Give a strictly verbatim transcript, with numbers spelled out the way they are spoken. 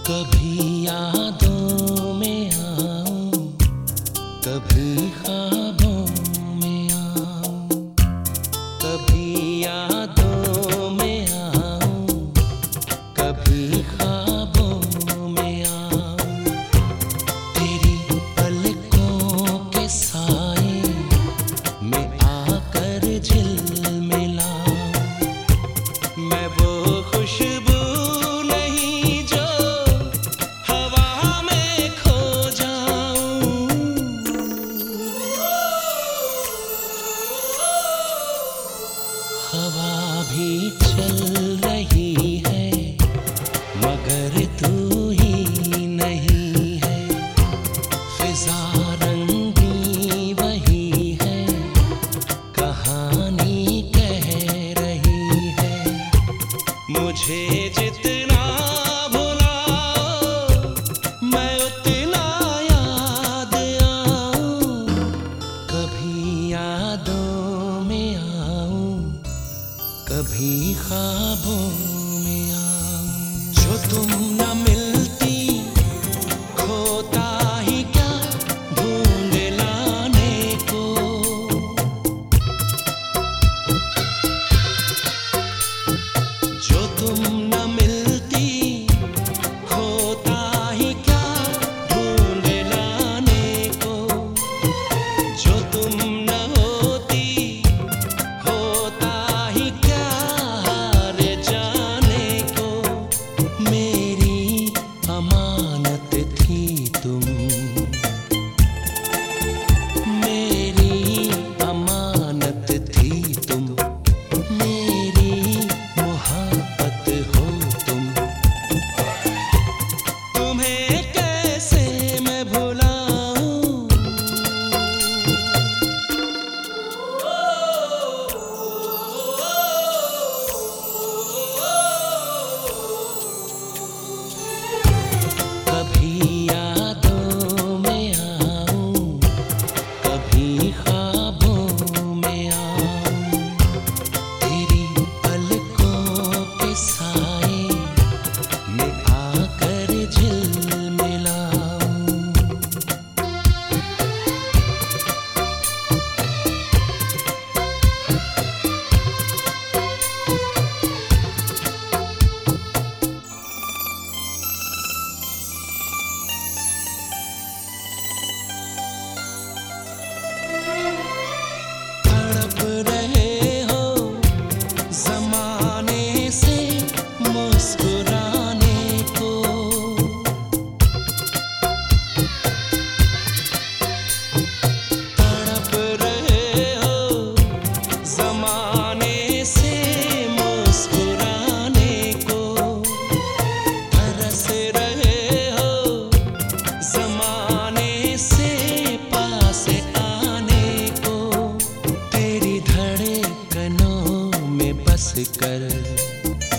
कभी यादों में आऊं, कभी ख्वाबों में आऊं, कभी यादों में आऊं, कभी ख्वाबों में आऊं। तेरी पलकों के साए में आकर झिलमिलाऊं। मैं वो खुशबू हवा भी चल रही है मगर तू ही नहीं है। फिजा रंगी वही है, कहानी कह रही है। मुझे जितना भुलाओ मैं उतना याद आऊं। कभी यादों में आऊं, कभी ख्वाबों में आऊं। जो तुम न मिलती खोता ही क्या ढूंढ लाने को। जो तुम न मिलती खोता ही क्या ढूंढ लाने को। जो तुम न होती होता ही अमानत थी तुम, मेरी अमानत थी तुम, मेरी मोहब्बत हो तुम। तुम्हें कैसे मैं भुलाऊं। कभी यादों में आऊं, कभी ख्वाबों में आऊं। तेरी पलकों के साए में आकर झिलमिलाऊं। कर